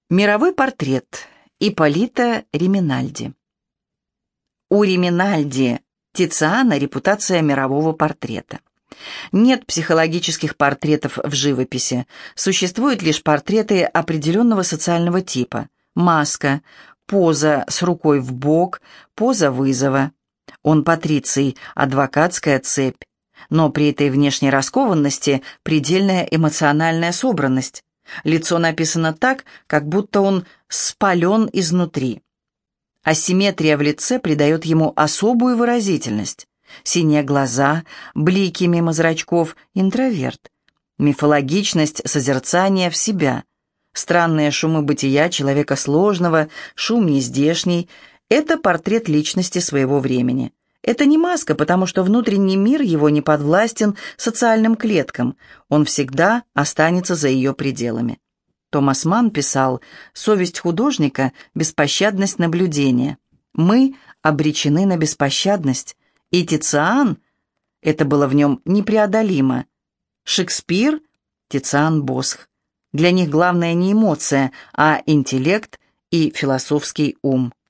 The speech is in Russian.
Мировой портрет. Ипполита Риминальди. У Риминальди Тициана репутация мирового портрета. Нет психологических портретов в живописи, существуют лишь портреты определенного социального типа. Маска, поза с рукой в бок, поза вызова. Он патриций, адвокатская цепь. Но при этой внешней раскованности предельная эмоциональная собранность. Лицо написано так, как будто он спален изнутри. Асимметрия в лице придает ему особую выразительность. Синие глаза, блики мимо зрачков, интроверт. Мифологичность созерцания в себя. Странные шумы бытия человека сложного, шум нездешний. Это портрет личности своего времени. Это не маска, потому что внутренний мир его не подвластен социальным клеткам. Он всегда останется за ее пределами. Томас Манн писал: «Совесть художника – беспощадность наблюдения. Мы обречены на беспощадность». И Тициан – это было в нем непреодолимо. Шекспир – Тициан Босх. Для них главное не эмоция, а интеллект и философский ум.